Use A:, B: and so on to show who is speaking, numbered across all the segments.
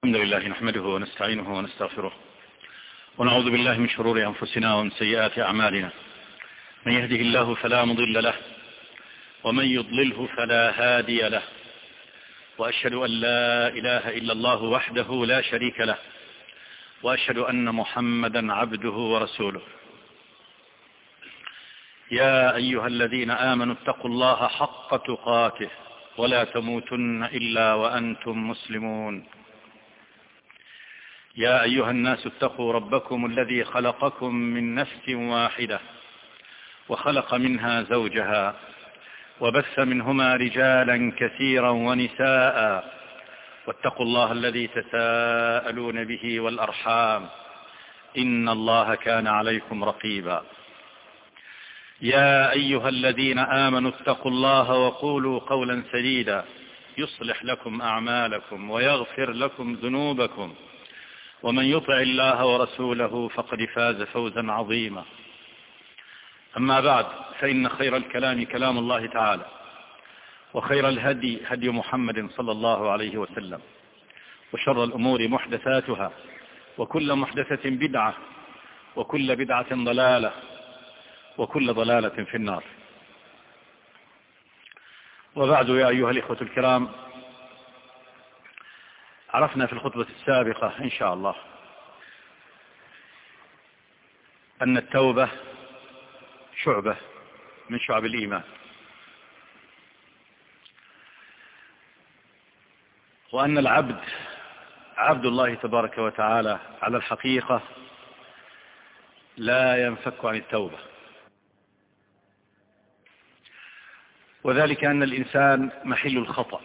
A: الحمد لله نحمده ونستعينه ونستغفره ونعوذ بالله من شرور أنفسنا ومن سيئات أعمالنا. من يهده الله فلا مضل له ومن يضلله فلا هادي له، وأشهد أن لا إله إلا الله وحده لا شريك له، وأشهد أن محمدا عبده ورسوله. يا أيها الذين آمنوا اتقوا الله حق تقاته ولا تموتن إلا وأنتم مسلمون. يا أيها الناس اتقوا ربكم الذي خلقكم من نفس واحدة وخلق منها زوجها وبث منهما رجالا كثيرا ونساء، واتقوا الله الذي تساءلون به والأرحام إن الله كان عليكم رقيبا. يا أيها الذين آمنوا اتقوا الله وقولوا قولا سديدا يصلح لكم أعمالكم ويغفر لكم ذنوبكم، ومن يطع الله ورسوله فقد فاز فوزا عظيما. أما بعد، فإن خير الكلام كلام الله تعالى، وخير الهدي هدي محمد صلى الله عليه وسلم، وشر الأمور محدثاتها، وكل محدثة بدعة، وكل بدعة ضلالة، وكل ضلالة في النار. وبعد، يا أيها الإخوة الكرام، عرفنا في الخطبة السابقة إن شاء الله أن التوبة شعبة من شعب الإيمان، وأن العبد عبد الله تبارك وتعالى على الحقيقة لا ينفك عن التوبة، وذلك أن الإنسان محل الخطأ،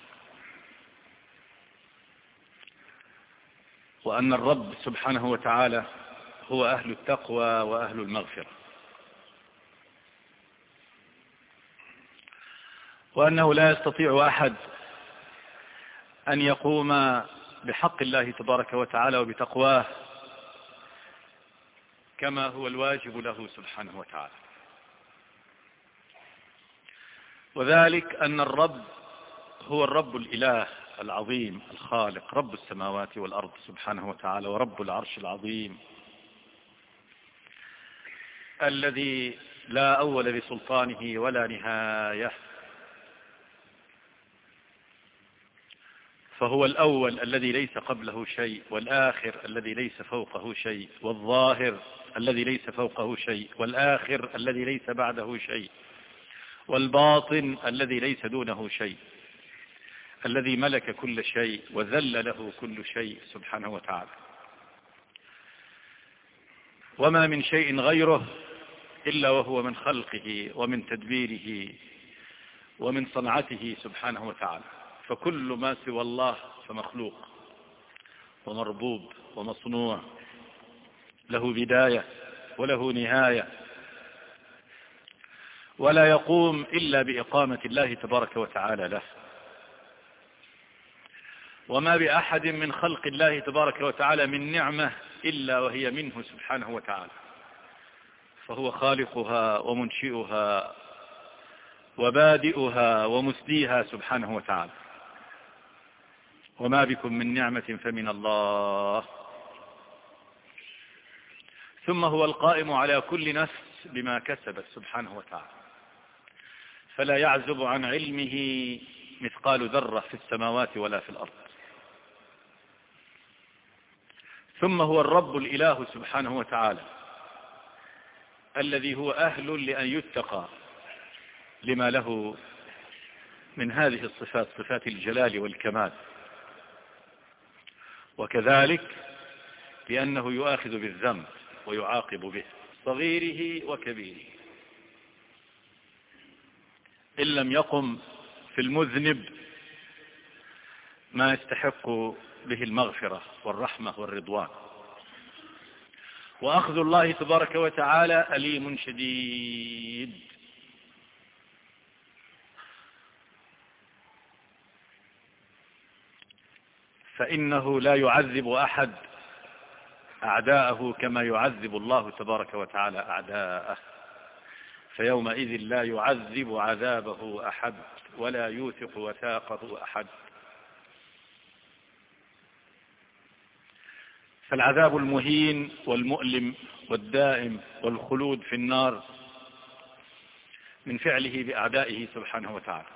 A: وأن الرب سبحانه وتعالى هو أهل التقوى وأهل المغفرة، وأنه لا يستطيع أحد أن يقوم بحق الله تبارك وتعالى وبتقواه كما هو الواجب له سبحانه وتعالى، وذلك أن الرب هو الرب الإله العظيم الخالق، رب السماوات والأرض سبحانه وتعالى، ورب العرش العظيم الذي لا أول لسلطانه ولا نهاية. فهو الأول الذي ليس قبله شيء، والآخر الذي ليس فوقه شيء، والظاهر الذي ليس فوقه شيء، والآخر الذي ليس بعده شيء، والباطن الذي ليس دونه شيء، الذي ملك كل شيء وذل له كل شيء سبحانه وتعالى. وما من شيء غيره إلا وهو من خلقه ومن تدبيره ومن صنعته سبحانه وتعالى، فكل ما سوى الله فمخلوق ومربوب ومصنوع، له بداية وله نهاية، ولا يقوم إلا بإقامة الله تبارك وتعالى له. وما بأحد من خلق الله تبارك وتعالى من نعمة إلا وهي منه سبحانه وتعالى، فهو خالقها ومنشئها وبادئها ومسديها سبحانه وتعالى. وما بكم من نعمة فمن الله. ثم هو القائم على كل نفس بما كسبت سبحانه وتعالى، فلا يعزب عن علمه مثقال ذرة في السماوات ولا في الأرض. ثم هو الرب الإله سبحانه وتعالى الذي هو أهل لأن يتقى لما له من هذه الصفات، صفات الجلال والكمال، وكذلك لأنه يؤاخذ بالذنب ويعاقب به صغيره وكبيره، إن لم يقم في المذنب ما يستحق به المغفرة والرحمة والرضوان. وأخذ الله تبارك وتعالى أليم شديد، فإنه لا يعذب أحد أعداءه كما يعذب الله تبارك وتعالى أعداءه، فيومئذ لا يعذب عذابه أحد ولا يوثق وثاقه أحد. فالعذاب المهين والمؤلم والدائم والخلود في النار من فعله بأعدائه سبحانه وتعالى،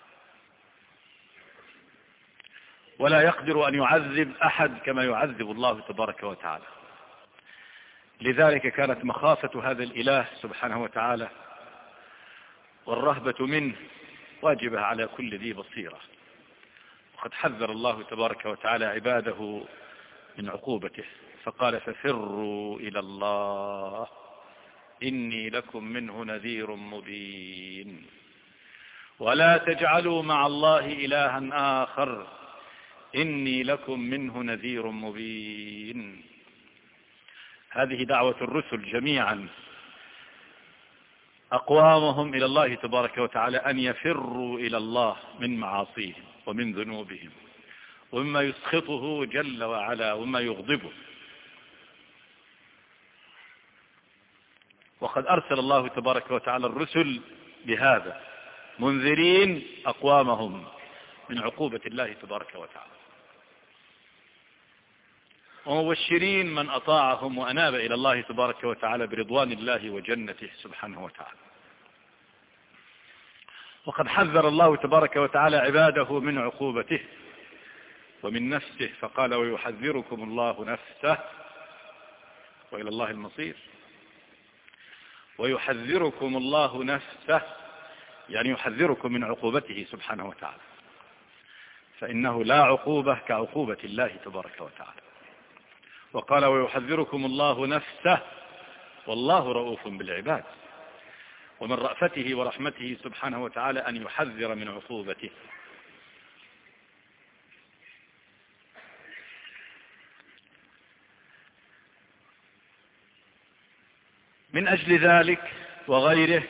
A: ولا يقدر أن يعذب أحد كما يعذب الله تبارك وتعالى. لذلك كانت مخافة هذا الإله سبحانه وتعالى والرهبة منه واجبة على كل ذي بصيرة. وقد حذر الله تبارك وتعالى عباده من عقوبته فقال: ففروا إلى الله إني لكم منه نذير مبين، ولا تجعلوا مع الله إلها آخر إني لكم منه نذير مبين. هذه دعوة الرسل جميعا أقوامهم إلى الله تبارك وتعالى أن يفروا إلى الله من معاصيهم ومن ذنوبهم ومما يسخطه جل وعلا وما يغضبه. وقد أرسل الله تبارك وتعالى الرسل بهذا منذرين أقوامهم من عقوبة الله تبارك وتعالى، ومبشرين من أطاعهم وأناب إلى الله تبارك وتعالى برضوان الله وجنته سبحانه وتعالى. وقد حذر الله تبارك وتعالى عباده من عقوبته ومن نفسه فقال: ويحذركم الله نفسه وإلى الله المصير. ويحذركم الله نفسه يعني يحذركم من عقوبته سبحانه وتعالى، فإنه لا عقوبة كعقوبة الله تبارك وتعالى. وقال: ويحذركم الله نفسه والله رؤوف بالعباد. ومن رأفته ورحمته سبحانه وتعالى أن يحذر من عقوبته. من أجل ذلك وغيره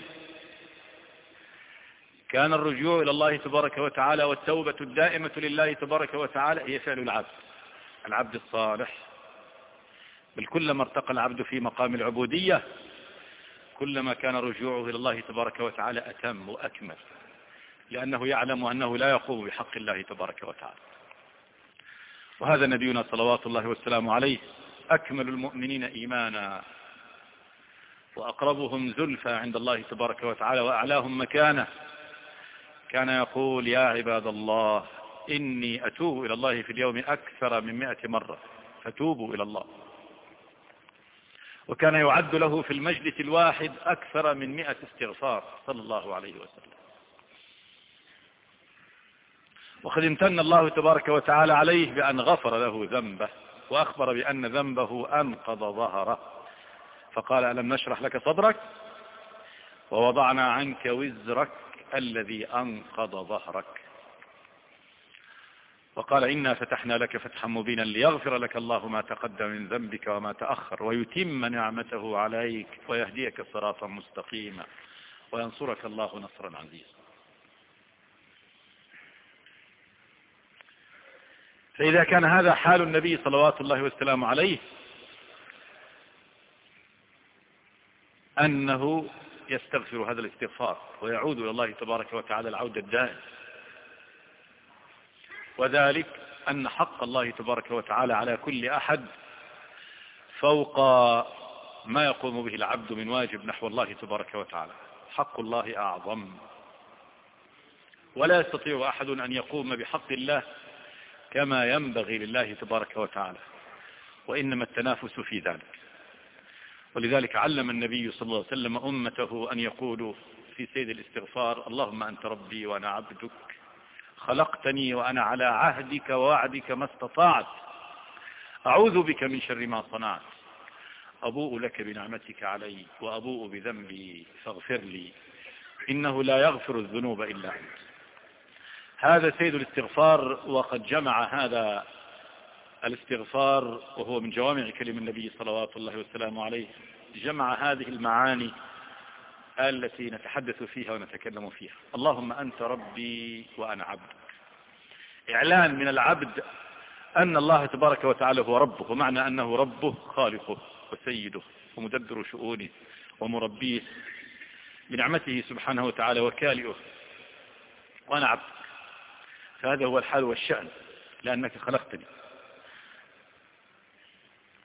A: كان الرجوع إلى الله تبارك وتعالى والتوبة الدائمة لله تبارك وتعالى هي فعل العبد الصالح. بل كلما ارتقى العبد في مقام العبودية كلما كان رجوعه إلى الله تبارك وتعالى أتم وأكمل، لأنه يعلم أنه لا يقوم بحق الله تبارك وتعالى. وهذا نبينا صلوات الله والسلام عليه أكمل المؤمنين إيمانا وأقربهم زلفى عند الله تبارك وتعالى وأعلاهم مكانة. كان يقول: يا عباد الله إني أتوب إلى الله في اليوم أكثر من 100 مرة فتوبوا إلى الله. وكان يعد له في المجلس الواحد أكثر من 100 استغفار صلى الله عليه وسلم. وقد امتن الله تبارك وتعالى عليه بأن غفر له ذنبه وأخبر بأن ذنبه أنقض ظهره فقال: ألم نشرح لك صدرك ووضعنا عنك وزرك الذي أنقض ظهرك. وقال: إنا فتحنا لك فتحا مبينا ليغفر لك الله ما تقدم من ذنبك وما تأخر ويتم نعمته عليك ويهديك صراطا مستقيما وينصرك الله نصرا عزيزا. فإذا كان هذا حال النبي صلوات الله والسلام عليه أنه يستغفر هذا الاستغفار ويعود إلى الله تبارك وتعالى العودة الدائم، وذلك أن حق الله تبارك وتعالى على كل أحد فوق ما يقوم به العبد من واجب نحو الله تبارك وتعالى. حق الله أعظم، ولا يستطيع أحد أن يقوم بحق الله كما ينبغي لله تبارك وتعالى، وإنما التنافس في ذلك. ولذلك علم النبي صلى الله عليه وسلم أمته أن يقولوا في سيد الاستغفار: اللهم أنت ربي وأنا عبدك خلقتني وأنا على عهدك ووعدك ما استطعت أعوذ بك من شر ما صنعت أبوء لك بنعمتك علي وأبوء بذنبي فاغفر لي إنه لا يغفر الذنوب إلا أنت. هذا سيد الاستغفار، وقد جمع هذا الاستغفار وهو من جوامع كلم النبي صلوات الله والسلام عليه، جمع هذه المعاني التي نتحدث فيها ونتكلم فيها. اللهم أنت ربي وأنا عبدك، إعلان من العبد أن الله تبارك وتعالى هو ربه، ومعنى أنه ربه خالقه وسيده ومدبر شؤونه ومربيه بنعمته سبحانه وتعالى وكالئه، وأنا عبدك. فهذا هو الحال والشأن، لأنك خلقتني.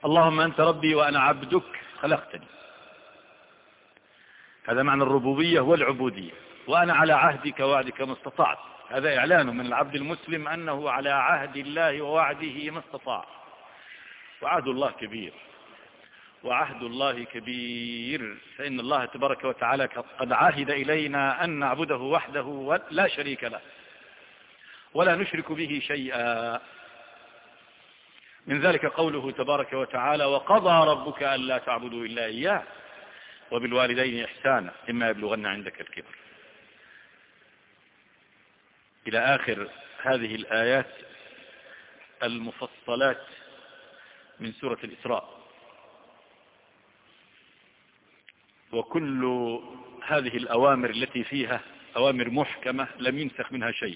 A: اللهم أنت ربي وأنا عبدك خلقتني. هذا معنى الربوبية والعبودية. وأنا على عهدك ووعدك ما استطعت. هذا إعلان من العبد المسلم أنه على عهد الله ووعده ما استطاع. وعهد الله كبير، وعهد الله كبير، فإن الله تبارك وتعالى قد عهد إلينا أن نعبده وحده ولا شريك له ولا نشرك به شيئا. من ذلك قوله تبارك وتعالى: وقضى ربك ألا تعبدوا إلا إياه وبالوالدين إحسانا إما يبلغن عندك الكبر، إلى آخر هذه الآيات المفصلات من سورة الإسراء. وكل هذه الأوامر التي فيها أوامر محكمة لم ينسخ منها شيء.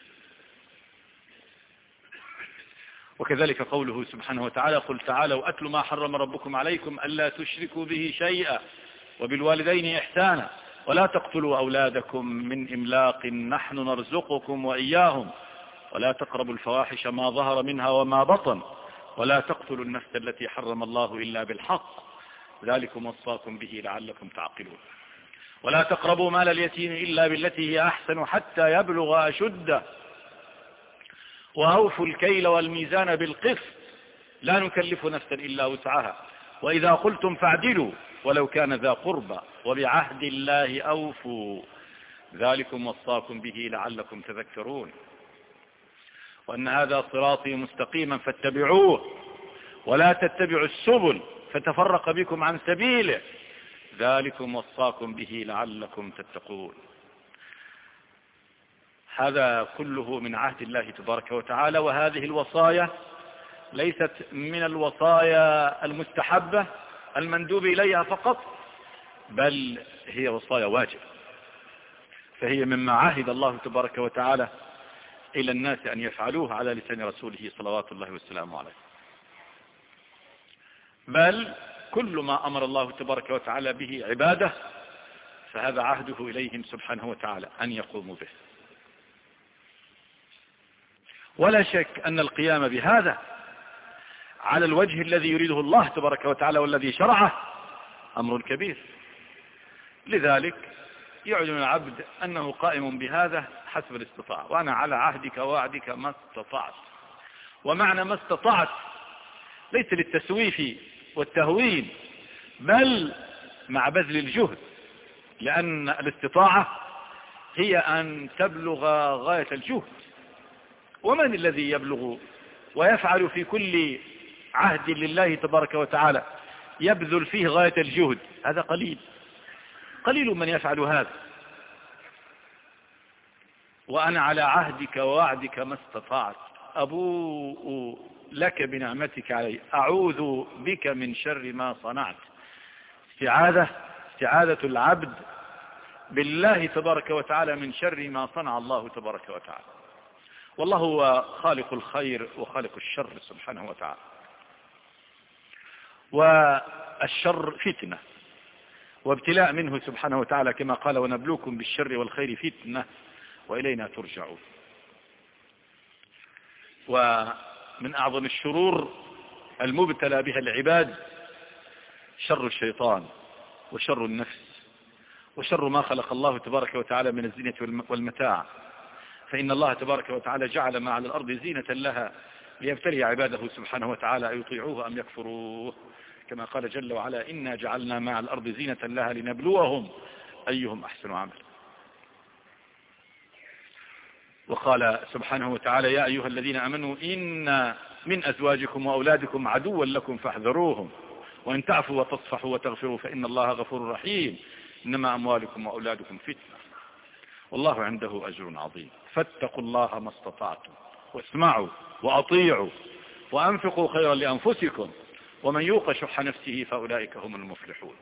A: وكذلك قوله سبحانه وتعالى: قل تعالوا أتل ما حرم ربكم عليكم ألا تشركوا به شيئا وبالوالدين إحسانا ولا تقتلوا أولادكم من إملاق نحن نرزقكم وإياهم ولا تقربوا الفواحش ما ظهر منها وما بطن ولا تقتلوا النفس التي حرم الله إلا بالحق ذلكم وصاكم به لعلكم تعقلون ولا تقربوا مال اليتيم إلا بالتي هي أحسن حتى يبلغ أشده وأوفوا الكيل والميزان بالقسط لا نكلف نفسا إلا وسعها وإذا قلتم فاعدلوا ولو كان ذا قربى وبعهد الله أوفوا ذلكم وصاكم به لعلكم تذكرون وأن هذا صراطي مستقيما فاتبعوه ولا تتبعوا السبل فتفرق بكم عن سبيله ذلكم وصاكم به لعلكم تتقون. هذا كله من عهد الله تبارك وتعالى. وهذه الوصايا ليست من الوصايا المستحبة المندوب إليها فقط، بل هي وصايا واجب، فهي مما عهد الله تبارك وتعالى إلى الناس أن يفعلوه على لسان رسوله صلوات الله والسلام عليه. بل كل ما أمر الله تبارك وتعالى به عباده فهذا عهده إليهم سبحانه وتعالى أن يقوموا به. ولا شك أن القيام بهذا على الوجه الذي يريده الله تبارك وتعالى والذي شرعه أمر كبير. لذلك يعلن العبد أنه قائم بهذا حسب الاستطاعة. وأنا على عهدك ووعدك ما استطعت. ومعنى ما استطعت ليس للتسويف والتهوين بل مع بذل الجهد، لأن الاستطاعة هي أن تبلغ غاية الجهد. ومن الذي يبلغ ويفعل في كل عهد لله تبارك وتعالى يبذل فيه غاية الجهد؟ هذا قليل من يفعل هذا. وأنا على عهدك ووعدك ما استطعت أبوء لك بنعمتك علي أعوذ بك من شر ما صنعت. استعاذة العبد بالله تبارك وتعالى من شر ما صنع الله تبارك وتعالى. والله هو خالق الخير وخالق الشر سبحانه وتعالى. والشر فتنة وابتلاء منه سبحانه وتعالى كما قال: ونبلوكم بالشر والخير فتنة وإلينا ترجعون. ومن أعظم الشرور المبتلى بها العباد شر الشيطان وشر النفس وشر ما خلق الله تبارك وتعالى من الزينة والمتاع. فإن الله تبارك وتعالى جعل ما على الأرض زينة لها ليبتلي عباده سبحانه وتعالى أيطيعوه أم يكفروه، كما قال جل وعلا: إنا جعلنا ما على الأرض زينة لها لنبلوهم أيهم أحسن عمل. وقال سبحانه وتعالى: يا أيها الذين آمنوا إن من أزواجكم وأولادكم عدوا لكم فاحذروهم وإن تعفوا وتصفحوا وتغفروا فإن الله غفور رحيم إنما أموالكم وأولادكم فتنة والله عنده أجر عظيم. فاتقوا الله ما استطعتم واسمعوا وأطيعوا وأنفقوا خيرا لأنفسكم ومن يوق شح نفسه فأولئك هم المفلحون.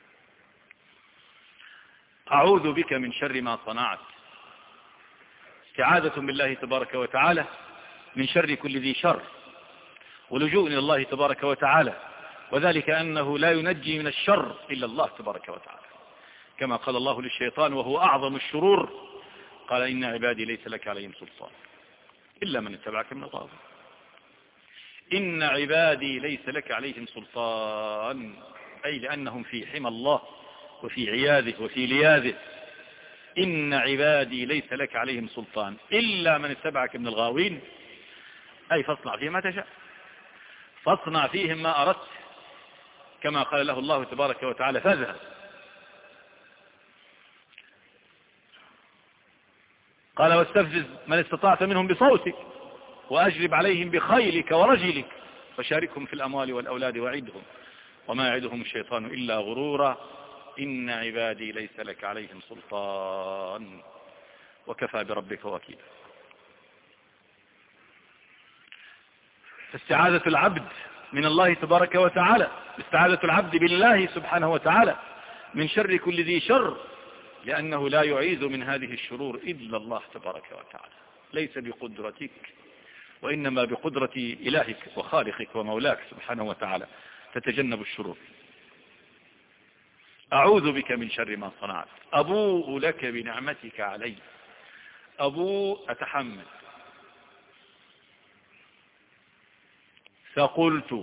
A: أعوذ بك من شر ما صنعت، استعاذة بالله تبارك وتعالى من شر كل ذي شر، ولجوء إلى الله تبارك وتعالى، وذلك أنه لا ينجي من الشر إلا الله تبارك وتعالى، كما قال الله للشيطان وهو أعظم الشرور: قال إن عبادي ليس لك عليهم سلطان إلا من اتبعك من الغاوين. إن عبادي ليس لك عليهم سلطان، أي لأنهم في حمى الله وفي عياذه وفي لياذه. إن عبادي ليس لك عليهم سلطان إلا من اتبعك من الغاوين، أي فاصنع فيهم ما تشاء، فاصنع فيهم ما أردت، كما قال له الله تبارك وتعالى فاذهب. قال واستفزز من استطعت منهم بصوتك وأجلب عليهم بخيلك ورجلك وشاركهم في الأموال والأولاد وعدهم وما يعدهم الشيطان إلا غرورا. إن عبادي ليس لك عليهم سلطان وكفى بربك وكيلا. فاستعاذة العبد من الله تبارك وتعالى، استعاذة العبد بالله سبحانه وتعالى من شر كل ذي شر، لأنه لا يعيذ من هذه الشرور إلا الله تبارك وتعالى، ليس بقدرتك وإنما بقدرة إلهك وخالقك ومولاك سبحانه وتعالى تتجنب الشرور. أعوذ بك من شر ما صنعت، أبوء لك بنعمتك علي. أبوء أتحمل، فقلت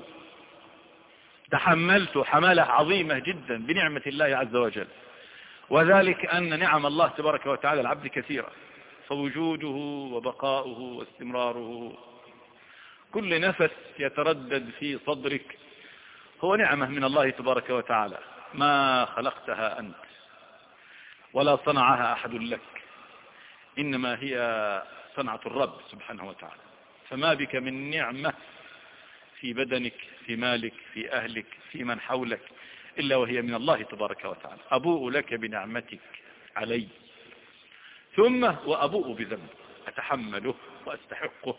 A: تحملت حمالة عظيمة جدا بنعمة الله عز وجل، وذلك أن نعم الله تبارك وتعالى العبد كثيرة، فوجوده وبقاؤه واستمراره، كل نفس يتردد في صدرك هو نعمة من الله تبارك وتعالى، ما خلقتها أنت ولا صنعها أحد لك، إنما هي صنعة الرب سبحانه وتعالى. فما بك من نعمة في بدنك، في مالك، في أهلك، في من حولك، إلا وهي من الله تبارك وتعالى. أبوء لك بنعمتك علي، ثم وأبوء بذنب أتحمله وأستحقه.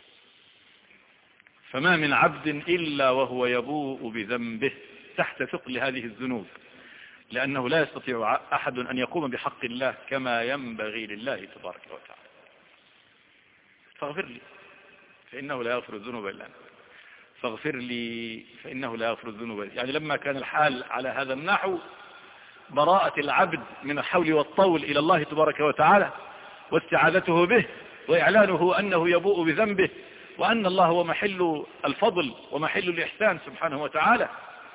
A: فما من عبد إلا وهو يبوء بذنبه تحت ثقل هذه الذنوب، لأنه لا يستطيع أحد أن يقوم بحق الله كما ينبغي لله تبارك وتعالى. فاغفر لي فإنه لا يغفر الذنوب إلا أنت، فاغفر لي فإنه لا يغفر الذنوب إلا أنت. يعني لما كان الحال على هذا النحو، براءة العبد من الحول والطول إلى الله تبارك وتعالى واستعاذته به وإعلانه أنه يبوء بذنبه، وأن الله هو محل الفضل ومحل الإحسان سبحانه وتعالى،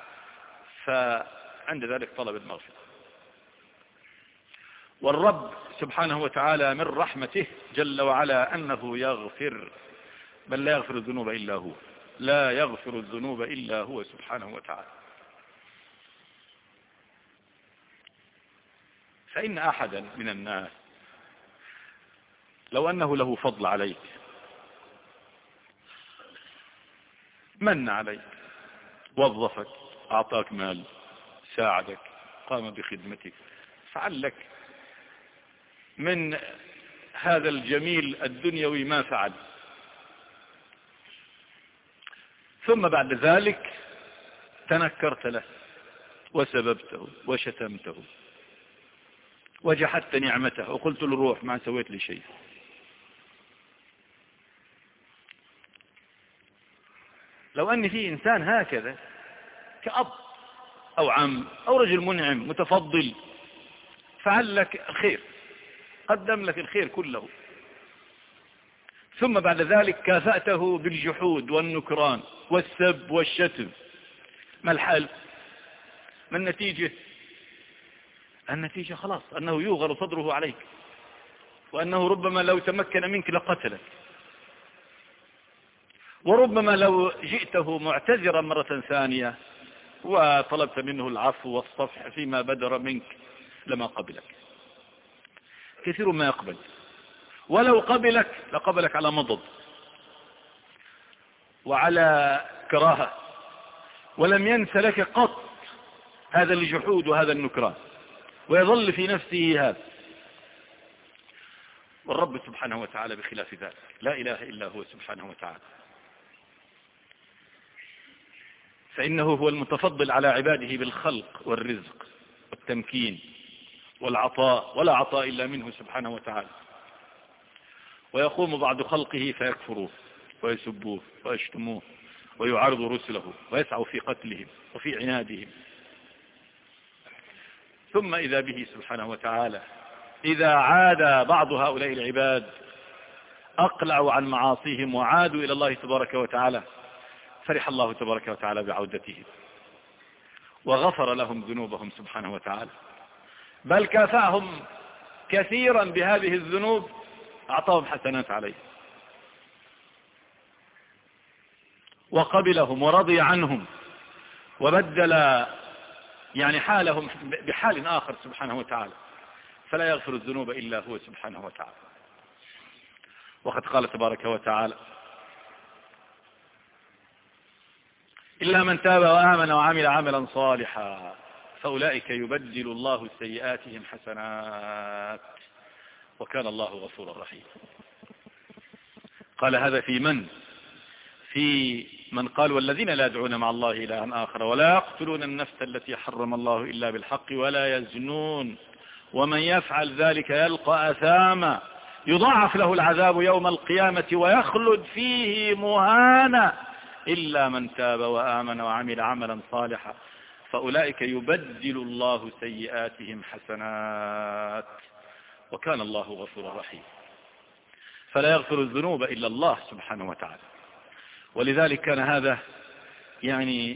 A: فعند ذلك طلب المغفرة. والرب سبحانه وتعالى من رحمته جل وعلا أنه يغفر، بل لا يغفر الذنوب إلا هو، لا يغفر الذنوب إلا هو سبحانه وتعالى. فإن أحدا من الناس لو أنه له فضل عليك، من عليك، وظفك، أعطاك مال، ساعدك، قام بخدمتك، فعل لك من هذا الجميل الدنيوي ما فعل، ثم بعد ذلك تنكرت له وسببته وشتمته وجحدت نعمته وقلت له روح ما سويت لي شيء. لو أن في إنسان هكذا كأب أو عم أو رجل منعم متفضل فعل لك الخير، قدم لك الخير كله، ثم بعد ذلك كافأته بالجحود والنكران والسب والشتم، ما الحل؟ ما النتيجة؟ النتيجة خلاص أنه يوغر صدره عليك، وأنه ربما لو تمكن منك لقتلك، وربما لو جئته معتذرا مرة ثانية وطلبت منه العفو والصفح فيما بدر منك لما قبلك. كثير ما يقبل، ولو قبلك لقبلك على مضض وعلى كراهة، ولم ينس لك قط هذا الجحود وهذا النكران، ويظل في نفسه هذا. والرب سبحانه وتعالى بخلاف ذلك، لا إله إلا هو سبحانه وتعالى، فإنه هو المتفضل على عباده بالخلق والرزق والتمكين والعطاء، ولا عطاء إلا منه سبحانه وتعالى. ويقوم بعض خلقه فيكفروه ويسبوه ويشتموه ويعارضوا رسله ويسعوا في قتلهم وفي عنادهم، ثم إذا به سبحانه وتعالى إذا عاد بعض هؤلاء العباد أقلعوا عن معاصيهم وعادوا إلى الله تبارك وتعالى فرح الله تبارك وتعالى بعودتهم وغفر لهم ذنوبهم سبحانه وتعالى، بل كافأهم كثيرا بهذه الذنوب، أعطاهم حسنات عليه وقبلهم ورضي عنهم وبدل يعني حالهم بحال آخر سبحانه وتعالى، فلا يغفر الذنوب إلا هو سبحانه وتعالى. وقد قال تبارك وتعالى: إلا من تاب وآمن وعمل عملا صالحا فأولئك يبدل الله سيئاتهم حسنات وكان الله غفورا رحيما. قال هذا في من قال: والذين لا يدعون مع الله إلها آخر ولا يقتلون النفس التي حرم الله إلا بالحق ولا يزنون ومن يفعل ذلك يلقى أثاما يضاعف له العذاب يوم القيامة ويخلد فيه مهانا إلا من تاب وآمن وعمل عملا صالحا فأولئك يبدل الله سيئاتهم حسنات وكان الله غفورا رحيما. فلا يغفر الذنوب إلا الله سبحانه وتعالى. ولذلك كان هذا يعني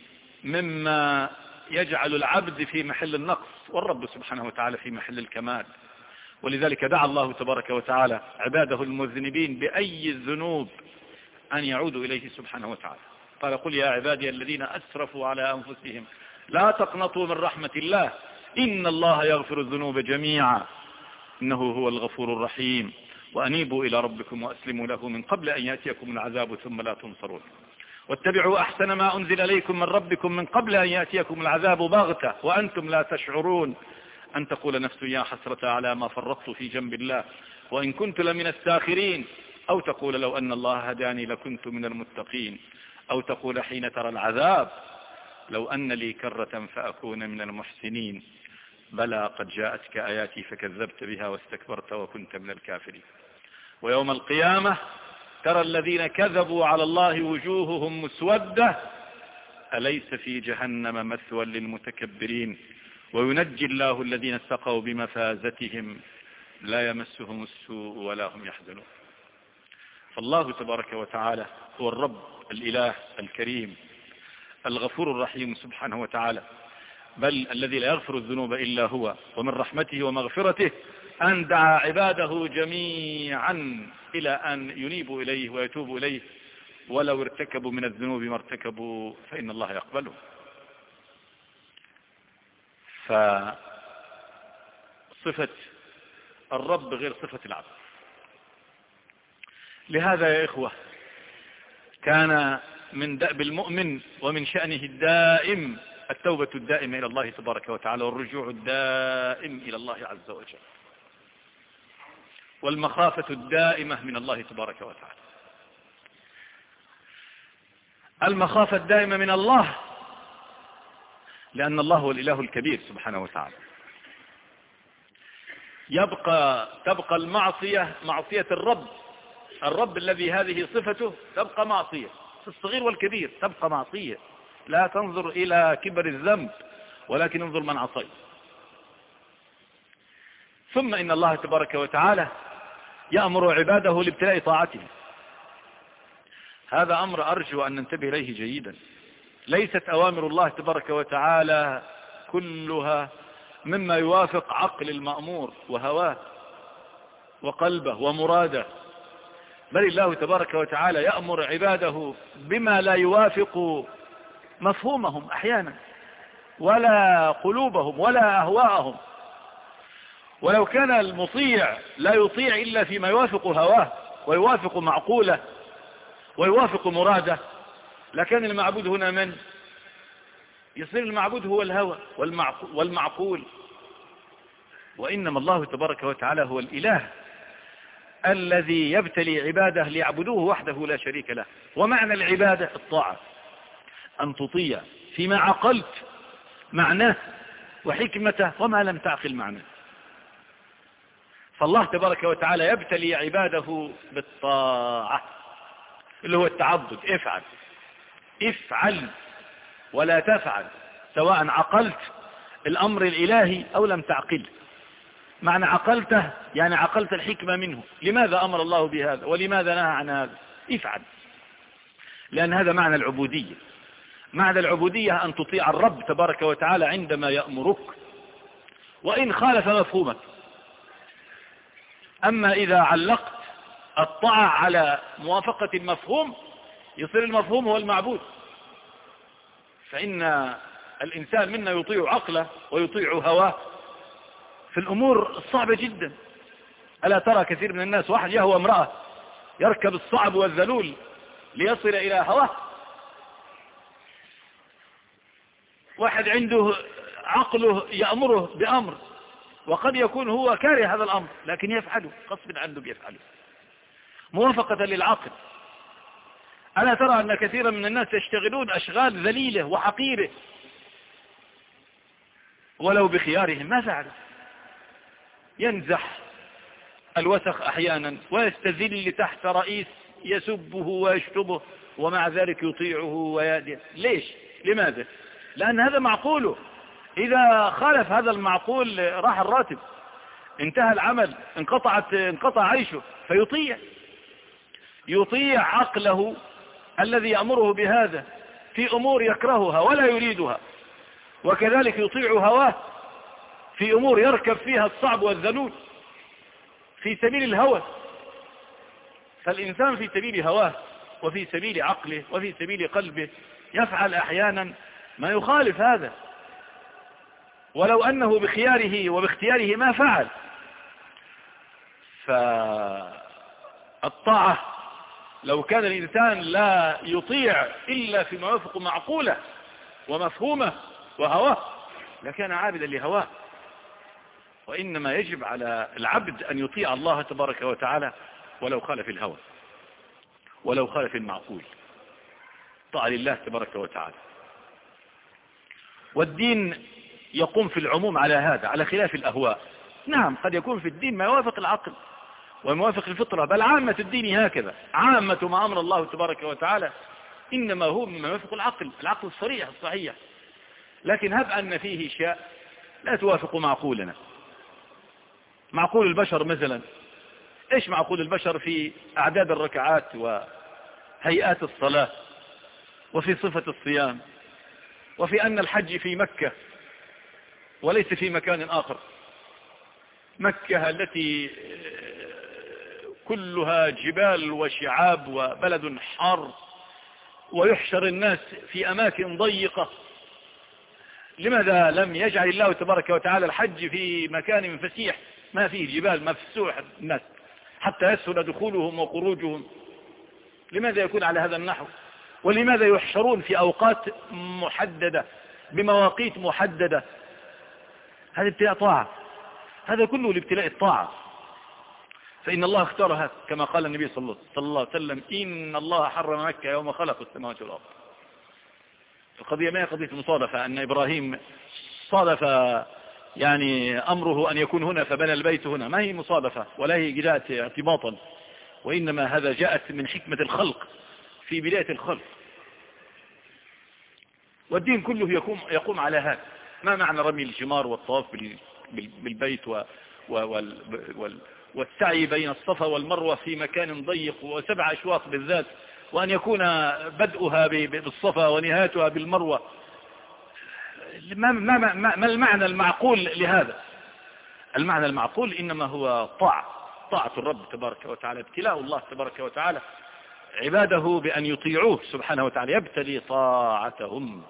A: مما يجعل العبد في محل النقص والرب سبحانه وتعالى في محل الكمال. ولذلك دعا الله تبارك وتعالى عباده المذنبين بأي الذنوب أن يعودوا إليه سبحانه وتعالى. قال: قل يا عبادي الذين أسرفوا على أنفسهم لا تقنطوا من رحمة الله إن الله يغفر الذنوب جميعا إنه هو الغفور الرحيم وأنيبوا إلى ربكم وأسلموا له من قبل أن يأتيكم العذاب ثم لا تنصرون واتبعوا أحسن ما أنزل إليكم من ربكم من قبل أن يأتيكم العذاب بغتة وأنتم لا تشعرون أن تقول نفس يا حسرة على ما فرطت في جنب الله وإن كنت لمن الساخرين أو تقول لو أن الله هداني لكنت من المتقين أو تقول حين ترى العذاب لو أن لي كرة فأكون من المحسنين بلى قد جاءتك آياتي فكذبت بها واستكبرت وكنت من الكافرين ويوم القيامة ترى الذين كذبوا على الله وجوههم مسودة أليس في جهنم مثوى للمتكبرين وينجي الله الذين اتقوا بمفازتهم لا يمسهم السوء ولا هم يحزنون. فالله تبارك وتعالى هو الرب الإله الكريم الغفور الرحيم سبحانه وتعالى، بل الذي لا يغفر الذنوب إلا هو. ومن رحمته ومغفرته أن دعا عباده جميعا إلى أن ينيبوا إليه ويتوبوا إليه ولو ارتكبوا من الذنوب ما ارتكبوا فإن الله يقبله. فصفة الرب غير صفة العبد. لهذا يا إخوة كان من دأب المؤمن ومن شأنه الدائم التوبة الدائمة إلى الله تبارك وتعالى والرجوع الدائم إلى الله عز وجل والمخافة الدائمة من الله تبارك وتعالى. المخافة الدائمة من الله لأن الله هو الإله الكبير سبحانه وتعالى. تبقى المعصية معصية الرب الذي هذه صفته تبقى معصية في الصغير والكبير، تبقى معصية لا تنظر إلى كبر الذنب ولكن انظر من عصي. ثم إن الله تبارك وتعالى يأمر عباده لابتلاء طاعته. هذا أمر أرجو أن ننتبه إليه جيدا. ليست أوامر الله تبارك وتعالى كلها مما يوافق عقل المأمور وهواه وقلبه ومراده، بل الله تبارك وتعالى يأمر عباده بما لا يوافق مفهومهم أحيانا ولا قلوبهم ولا أهواءهم. ولو كان المطيع لا يطيع إلا فيما يوافق هواه ويوافق معقوله ويوافق مراده لكان المعبود هنا من يصير المعبود هو الهوى والمعقول. وإنما الله تبارك وتعالى هو الإله الذي يبتلي عباده ليعبدوه وحده لا شريك له. ومعنى العبادة الطاعة، أن تطيع فيما عقلت معناه وحكمته وما لم تعقل معناه. فالله تبارك وتعالى يبتلي عباده بالطاعة اللي هو التعبد. افعل ولا تفعل، سواء عقلت الأمر الإلهي أو لم تعقل. معنى عقلته يعني عقلت الحكمة منه، لماذا أمر الله بهذا ولماذا نهى عن هذا، افعل. لأن هذا معنى العبودية. معنى العبودية أن تطيع الرب تبارك وتعالى عندما يأمرك وإن خالف مفهومك. أما إذا علقت الطاعة على موافقة المفهوم يصير المفهوم هو المعبود. فإن الإنسان منا يطيع عقله ويطيع هواه في الأمور الصعبة جدا. ألا ترى كثير من الناس واحد يهوى امرأة يركب الصعب والذلول ليصل إلى هواه. واحد عنده عقله يأمره بأمر وقد يكون هو كاره هذا الأمر لكن يفعله غصب عنه بيفعله موافقة للعقل. ألا ترى أن كثيرا من الناس يشتغلون أشغال ذليلة وحقيرة ولو بخيارهم ما فعلوا. ينزح الوسخ أحيانا ويستذل تحت رئيس يسبه ويشتمه ومع ذلك يطيعه ويأدي. ليش؟ لماذا؟ لأن هذا معقوله. إذا خالف هذا المعقول راح الراتب، انتهى العمل، انقطع عيشه، يطيع عقله الذي يأمره بهذا في أمور يكرهها ولا يريدها، وكذلك يطيع هواه في أمور يركب فيها الصعب والذلول في سبيل الهوى. فالإنسان في سبيل هواه وفي سبيل عقله وفي سبيل قلبه يفعل أحيانا ما يخالف هذا، ولو أنه بخياره وباختياره ما فعل. فالطاعة لو كان الإنسان لا يطيع إلا في موافق معقوله ومفهومه وهواه لكان عابدا لهواه. وإنما يجب على العبد أن يطيع الله تبارك وتعالى ولو خالف الهوى ولو خالف المعقول. طاعة لله تبارك وتعالى. والدين يقوم في العموم على هذا على خلاف الأهواء. نعم قد يكون في الدين ما يوافق العقل ويوافق الفطرة، بل عامة الدين هكذا. عامة ما أمر الله تبارك وتعالى إنما هو مما يوافق العقل الصريح الصحيح. لكن هب أن فيه أشياء لا توافق معقولنا. معقول البشر مثلا، إيش معقول البشر في أعداد الركعات وهيئات الصلاة وفي صفة الصيام وفي أن الحج في مكة وليس في مكان آخر. مكة التي كلها جبال وشعاب وبلد حار ويحشر الناس في أماكن ضيقة، لماذا لم يجعل الله تبارك وتعالى الحج في مكان فسيح ما فيه جبال مفسوح الناس حتى يسهل دخولهم وخروجهم؟ لماذا يكون على هذا النحو؟ ولماذا يحشرون في أوقات محددة بمواقيت محددة؟ هذا ابتلاء طاعة، هذا كله لابتلاء الطاعة. فإن الله اختارها كما قال النبي صلى الله عليه وسلم: إن الله حرم مكة يوم خلق السماوات والأرض. القضية ما هي قضية المصادفة أن إبراهيم صادف يعني أمره أن يكون هنا فبنى البيت هنا، ما هي مصادفة ولا هي جاءت اعتباطا، وإنما هذا جاءت من حكمة الخلق في بداية الخلق. والدين كله يقوم على هذا. ما معنى رمي الجمار والطواف بالبيت والسعي بين الصفا والمروة في مكان ضيق و7 أشواط بالذات، وأن يكون بدءها بالصفا ونهايتها بالمروة؟ ما المعنى المعقول لهذا؟ المعنى المعقول إنما هو طاعة الرب تبارك وتعالى، ابتلاء الله تبارك وتعالى عباده بأن يطيعوه سبحانه وتعالى، يبتلي طاعتهم.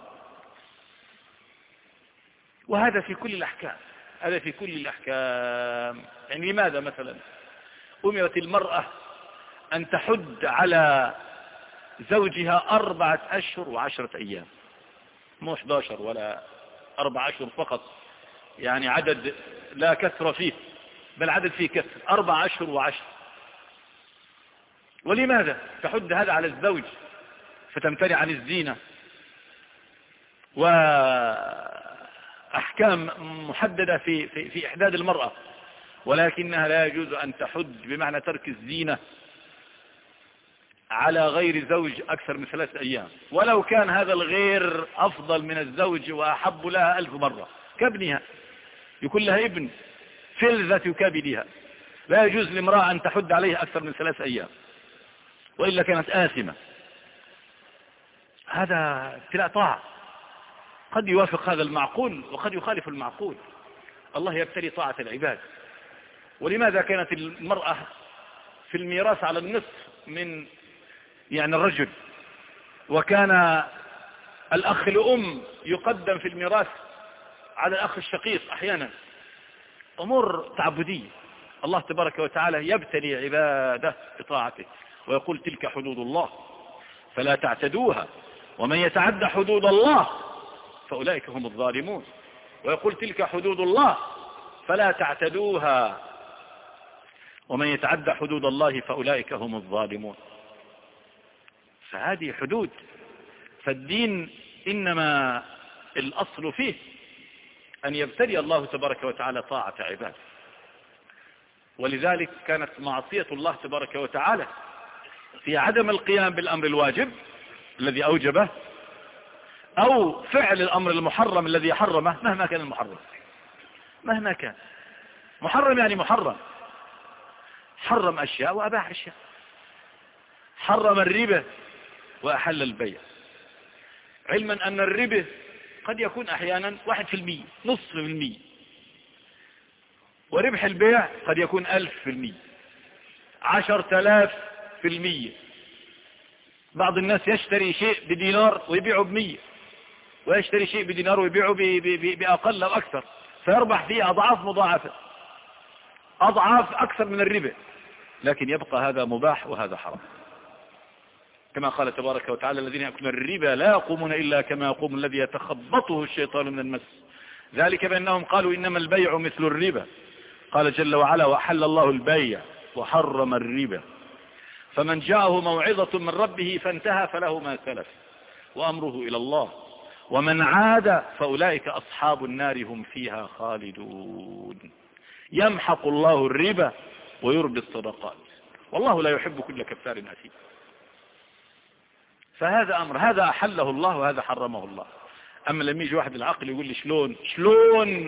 A: وهذا في كل الأحكام، هذا في كل الأحكام. يعني لماذا مثلا أمرت المرأة أن تحد على زوجها 4 أشهر و10 أيام، مو 11 ولا 4 أشهر فقط، يعني عدد لا كثر فيه بل عدد فيه كثر، 4 أشهر و10. ولماذا تحد هذا على الزوج فتمتنع عن الزينة وأحكام محددة في إحداد المرأة، ولكنها لا يجوز أن تحد بمعنى ترك الزينة على غير زوج أكثر من 3 أيام، ولو كان هذا الغير أفضل من الزوج وأحب لها 1000 مرة، كابنها يكون لها ابن فلذة كبدها، لا يجوز لامرأة أن تحد عليه أكثر من 3 أيام وإلا كانت آثمة. هذا ابتلاء طاعة، قد يوافق هذا المعقول وقد يخالف المعقول. الله يبتلي طاعة العباد. ولماذا كانت المرأة في الميراث على النصف من الرجل، وكان الأخ لأم يقدم في الميراث على الأخ الشقيق أحيانا؟ أمور تعبدية. الله تبارك وتعالى يبتلي عباده بطاعته ويقول تلك حدود الله فلا تعتدوها ومن يتعدى حدود الله فأولئك هم الظالمون، ويقول تلك حدود الله فلا تعتدوها ومن يتعدى حدود الله فأولئك هم الظالمون. فهذه حدود. فالدين إنما الأصل فيه أن يبتلي الله تبارك وتعالى طاعة عباده. ولذلك كانت معصية الله تبارك وتعالى في عدم القيام بالأمر الواجب الذي أوجبه، أو فعل الأمر المحرم الذي حرمه، مهما كان المحرم، مهما كان محرم يعني محرم. حرم أشياء وأباح أشياء، حرم الربا وأحل البيع، علما أن الربا قد يكون أحيانا 1%، 0.5%، وربح البيع قد يكون 1000%، 10,000%. بعض الناس يشتري شيء بدينار ويبيعه ب100، ويشتري شيء بدينار ويبيعه بأقل أو أكثر، فيربح فيه أضعاف مضاعفة، أضعاف أكثر من الربا، لكن يبقى هذا مباح وهذا حرام. كما قال تبارك وتعالى الذين يأكلون الربا لا يقومون إلا كما يقوم الذي يتخبطه الشيطان من المس، ذلك بأنهم قالوا إنما البيع مثل الربا. قال جل وعلا وأحل الله البيع وحرم الربا فمن جاءه موعظة من ربه فانتهى فله ما سلف وأمره إلى الله ومن عاد فأولئك أصحاب النار هم فيها خالدون. يمحق الله الربا ويربي الصدقات والله لا يحب كل كفار أثيم. فهذا أمر، هذا أحله الله وهذا حرمه الله. أما لما يجي واحد العقل يقول لي شلون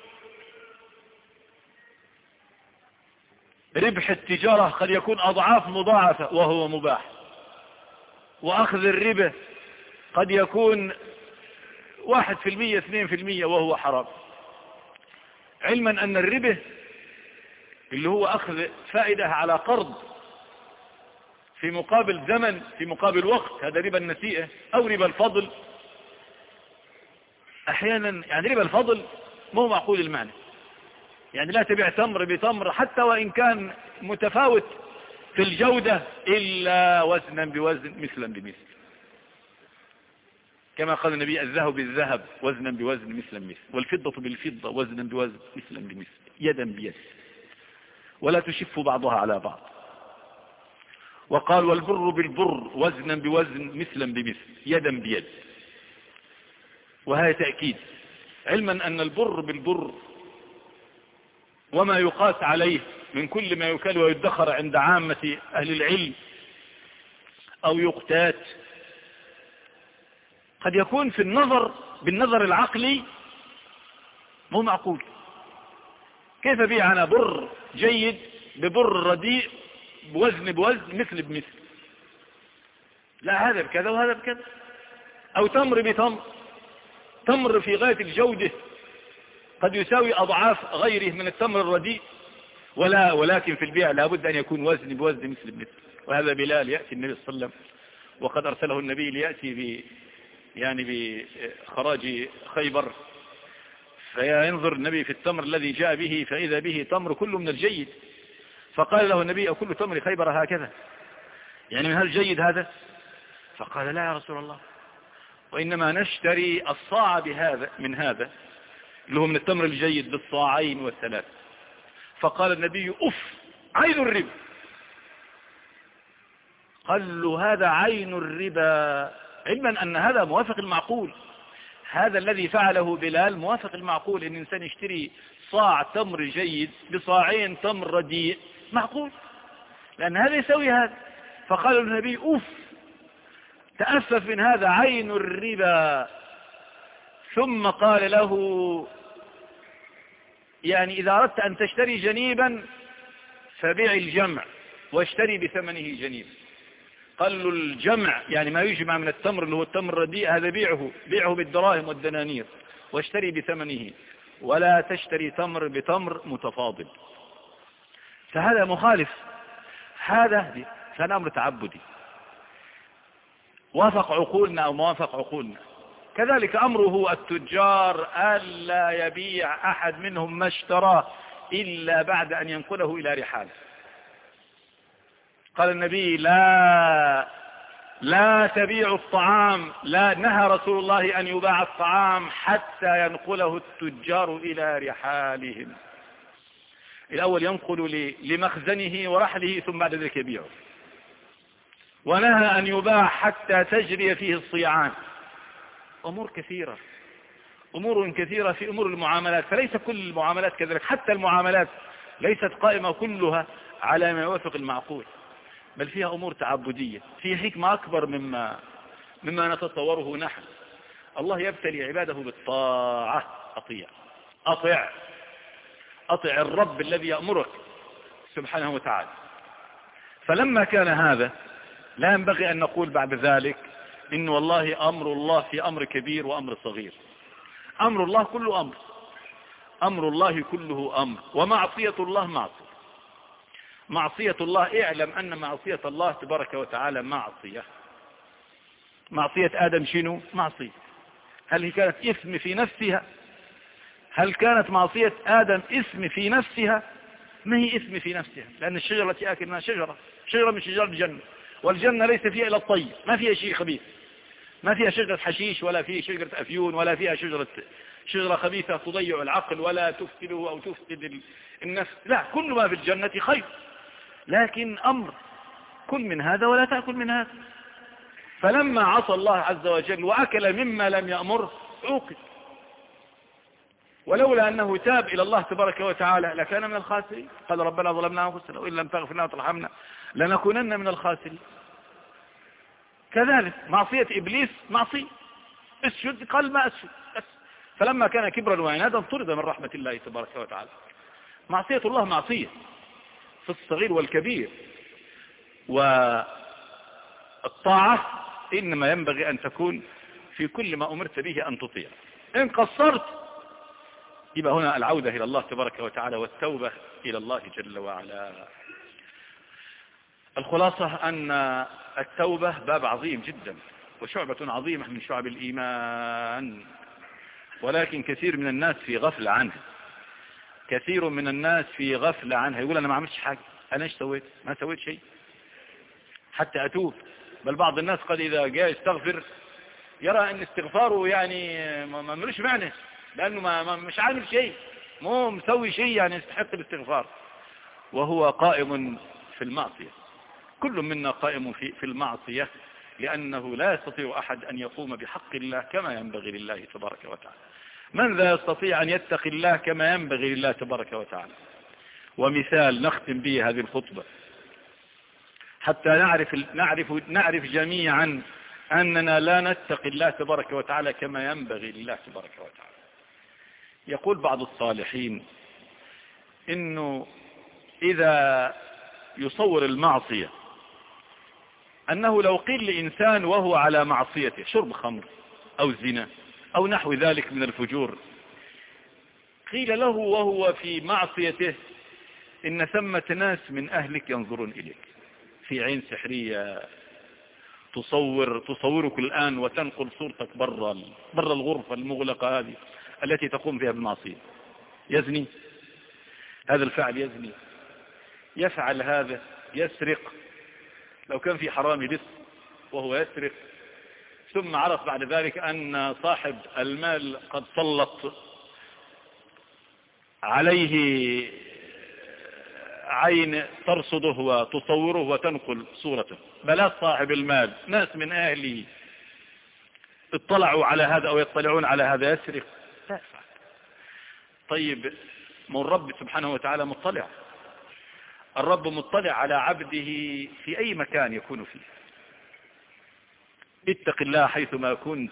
A: ربح التجارة قد يكون أضعاف مضاعفة وهو مباح، وأخذ الربا قد يكون 1%، 2% وهو حرام، علما أن الربا اللي هو أخذ فائدة على قرض في مقابل زمن، في مقابل وقت، هذا ربا النسيئة أو ربا الفضل. أحيانا ربا الفضل مو معقول المعنى، لا تبيع تمر بتمر حتى وإن كان متفاوت في الجودة إلا وزنا بوزن مثلا بمثل، كما قال النبي الذهب بالذهب وزنا بوزن مثلا بمثل، والفضة بالفضة وزنا بوزن مثلا بمثل، يدا بيد، ولا تشف بعضها على بعض. وقال والبر بالبر وزنا بوزن مثلا بمثل، يدا بيد، وهذا تأكيد، علما أن البر بالبر وما يقاس عليه من كل ما يكال ويدخر عند عامة أهل العلم أو يقتات قد يكون في بالنظر العقلي مو معقول. كيف بيع أنا بر جيد ببر رديء بوزن مثل بمثل؟ لا، هذا بكذا وهذا بكذا. أو تمر بتمر، تمر في غاية الجودة قد يساوي أضعاف غيره من التمر الرديء، ولكن في البيع لابد أن يكون وزن بوزن مثل بمثل. وهذا بلال يأتي النبي صلى الله عليه وسلم، وقد أرسله النبي ليأتي بخراج خيبر، فينظر النبي في التمر الذي جاء به فإذا به تمر كله من الجيد، فقال له النبي أكل تمر خيبر هكذا، من هل جيد هذا؟ فقال لا يا رسول الله، وإنما نشتري الصاع من هذا اللي هو من التمر الجيد بالصاعين والثلاث. فقال النبي عين الربا. قال له هذا عين الربا، علما أن هذا موافق المعقول. هذا الذي فعله بلال موافق المعقول، إن الإنسان يشتري صاع تمر جيد بصاعين تمر رديء، معقول، لأن هذا يسوي هذا. فقال النبي تأسف من هذا عين الربا. ثم قال له إذا أردت أن تشتري جنيبا فبيع الجمع واشتري بثمنه جنيب. قال له الجمع يعني ما يجمع من التمر اللي هو التمر الرديء هذا بيعه بالدراهم والدنانير واشتري بثمنه، ولا تشتري تمر بتمر متفاضل. فهذا مخالف، هذا أمر تعبدي وافق عقولنا أو ما وافق عقولنا. كذلك أمره التجار ألا يبيع أحد منهم ما اشتراه إلا بعد أن ينقله إلى رحاله. قال النبي لا تبيع الطعام، لا نهى رسول الله أن يباع الطعام حتى ينقله التجار إلى رحالهم. الأول ينقل لمخزنه ورحله ثم بعد ذلك يبيعه. ونهى أن يباع حتى تجري فيه الصيعان. أمور كثيرة في أمور المعاملات، فليس كل المعاملات كذلك، حتى المعاملات ليست قائمة كلها على ما يوافق المعقول، بل فيها أمور تعبدية، فيها حكمة أكبر مما نتصوره نحن. الله يبتلي عباده بالطاعة. أطع الرب الذي يأمرك سبحانه وتعالى. فلما كان هذا لا ينبغي أن نقول بعد ذلك إن والله أمر الله في أمر كبير وأمر صغير. أمر الله كله أمر، أمر الله كله أمر، ومعصية الله معصية الله. اعلم أن معصية الله تبارك وتعالى معصية آدم شنو؟ معصية. هل هي كانت إثم في نفسها؟ هل كانت معصية آدم إثم في نفسها؟ ما هي إثم في نفسها، لأن الشجرة التي آكلناها شجرة من شجر الجنة، والجنة ليس فيها إلا الطيب، ما فيها شيء خبيث، ما فيها شجرة حشيش ولا فيها شجرة أفيون ولا فيها شجرة خبيثة تضيع العقل ولا تفسده أو تفسد النفس. لا، كل ما في الجنة خير، لكن أمر كل من هذا ولا تأكل من هذا. فلما عصى الله عز وجل وأكل مما لم يأمر عوقب، ولولا أنه تاب إلى الله تبارك وتعالى لكان من الخاسرين. قال ربنا ظلمنا أنفسنا وإن لم تغفر لنا وترحمنا لنكونن من الخاسرين. كذلك معصية إبليس معصية، اسجد قال ما أسجد، فلما كان كبرا وعنادا طرد من رحمة الله تبارك وتعالى. معصية الله معصية في الصغير والكبير، والطاعة إنما ينبغي أن تكون في كل ما أمرت به أن تطيع. إن قصرت يبقى هنا العودة إلى الله تبارك وتعالى والتوبة إلى الله جل وعلا. الخلاصة أن التوبة باب عظيم جدا وشعبة عظيمة من شعب الإيمان، ولكن كثير من الناس في غفلة عنها. كثير من الناس في غفلة عنها، يقول أنا ما عملتش حاجة، أنا إيش سويت؟ ما سويت شيء حتى أتوب. بل بعض الناس قد إذا جاء يستغفر يرى أن استغفاره يعني ما ملوش معنى، لأنه مش عامل شيء، مو مسوي شيء يعني يستحق الاستغفار، وهو قائم في المعصية. كل منا قائم في المعصية، لأنه لا يستطيع أحد أن يقوم بحق الله كما ينبغي لله تبارك وتعالى. من ذا يستطيع أن يتقي الله كما ينبغي لله تبارك وتعالى؟ ومثال نختم به هذه الخطبة حتى نعرف جميعا أننا لا نتقي الله تبارك وتعالى كما ينبغي لله تبارك وتعالى. يقول بعض الصالحين إنه إذا يصور المعصية أنه لو قيل لإنسان وهو على معصيته شرب خمر أو زنا أو نحو ذلك من الفجور، قيل له وهو في معصيته إن ثمة ناس من أهلك ينظرون إليك في عين سحرية تصورك الآن وتنقل صورتك برا الغرفة المغلقة هذه التي تقوم فيها بالمعصية. يزني، هذا الفعل يزني، يفعل هذا، يسرق، لو كان في حرامي لص وهو يسرق، ثم عرف بعد ذلك أن صاحب المال قد سلط عليه عين ترصده وتصوره وتنقل صورته، بلا صاحب المال ناس من أهله اطلعوا على هذا أو يطلعون على هذا يسرق، لا يفعل. طيب من الرب سبحانه وتعالى مطلع، الرب مطلع على عبده في أي مكان يكون فيه. اتق الله حيثما كنت،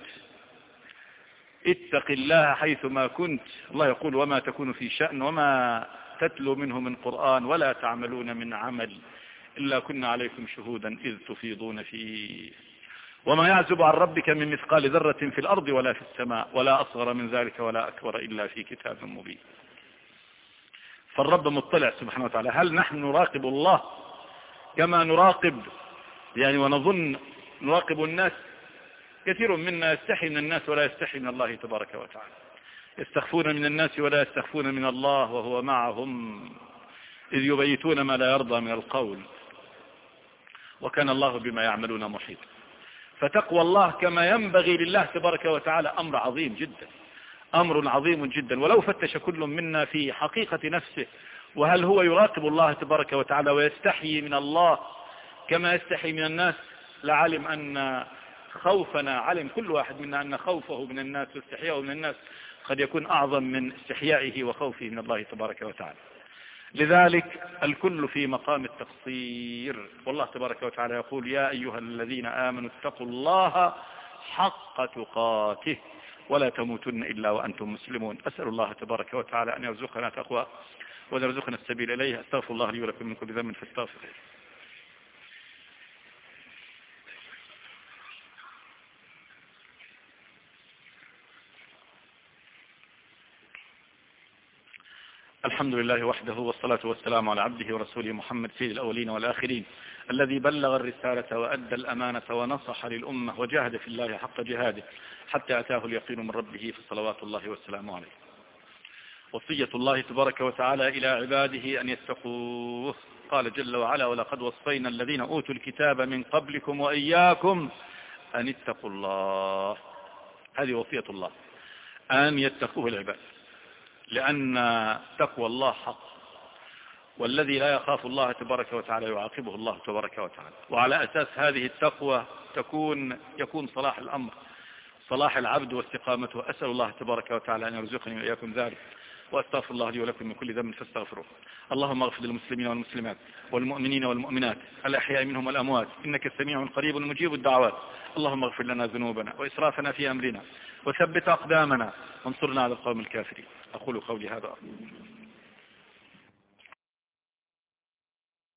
A: اتق الله حيثما كنت. الله يقول وما تكون في شأن وما تتلو منه من قرآن ولا تعملون من عمل إلا كنا عليكم شهودا إذ تفيضون فيه وما يعزب عن ربك من مثقال ذرة في الأرض ولا في السماء ولا أصغر من ذلك ولا أكبر إلا في كتاب مبين. فالرب مطلع سبحانه وتعالى. هل نحن نراقب الله كما نراقب ونظن نراقب الناس؟ كثير منا يستحي من الناس ولا يستحي من الله تبارك وتعالى. يستخفون من الناس ولا يستخفون من الله وهو معهم إذ يبيتون ما لا يرضى من القول وكان الله بما يعملون محيط. فتقوى الله كما ينبغي لله تبارك وتعالى أمر عظيم جدا، أمر عظيم جدا. ولو فتش كل منا في حقيقة نفسه وهل هو يراقب الله تبارك وتعالى ويستحي من الله كما يستحي من الناس لعلم أن خوفنا، علم كل واحد منا أن خوفه من الناس واستحياءه من الناس قد يكون أعظم من استحيائه وخوفه من الله تبارك وتعالى. لذلك الكل في مقام التقصير. والله تبارك وتعالى يقول يا أيها الذين آمنوا اتقوا الله حق تقاته ولا تموتن إلا وأنتم مسلمون. أسأل الله تبارك وتعالى أن يرزقنا تقوى وأن يرزقنا السبيل إليه. أستغفر الله لي ولكم من كل ذنب فاستغفروه. الحمد لله وحده والصلاة والسلام على عبده ورسوله محمد سيد الأولين والآخرين الذي بلغ الرسالة وأدى الأمانة ونصح للأمة وجاهد في الله حق جهاده حتى أتاه اليقين من ربه فصلوات الله والسلام عليه. وصية الله تبارك وتعالى إلى عباده أن يتقوه. قال جل وعلا ولقد وصينا الذين أوتوا الكتاب من قبلكم وإياكم أن اتقوا الله. هذه وصية الله أن يتقوه العباد، لأن تقوى الله حق، والذي لا يخاف الله تبارك وتعالى يعاقبه الله تبارك وتعالى. وعلى أساس هذه التقوى يكون صلاح الأمر، صلاح العبد واستقامته. أسأل الله تبارك وتعالى أن يرزقني وإياكم ذلك، وأستغفر الله لي ولكم من كل ذنب فاستغفروه. اللهم اغفر للمسلمين والمسلمات والمؤمنين والمؤمنات الأحياء منهم والأموات إنك سميع قريب مجيب الدعوات. اللهم اغفر لنا ذنوبنا وإسرافنا في أمرنا وثبت أقدامنا وانصرنا على القوم الكافرين. أقول قولي هذا.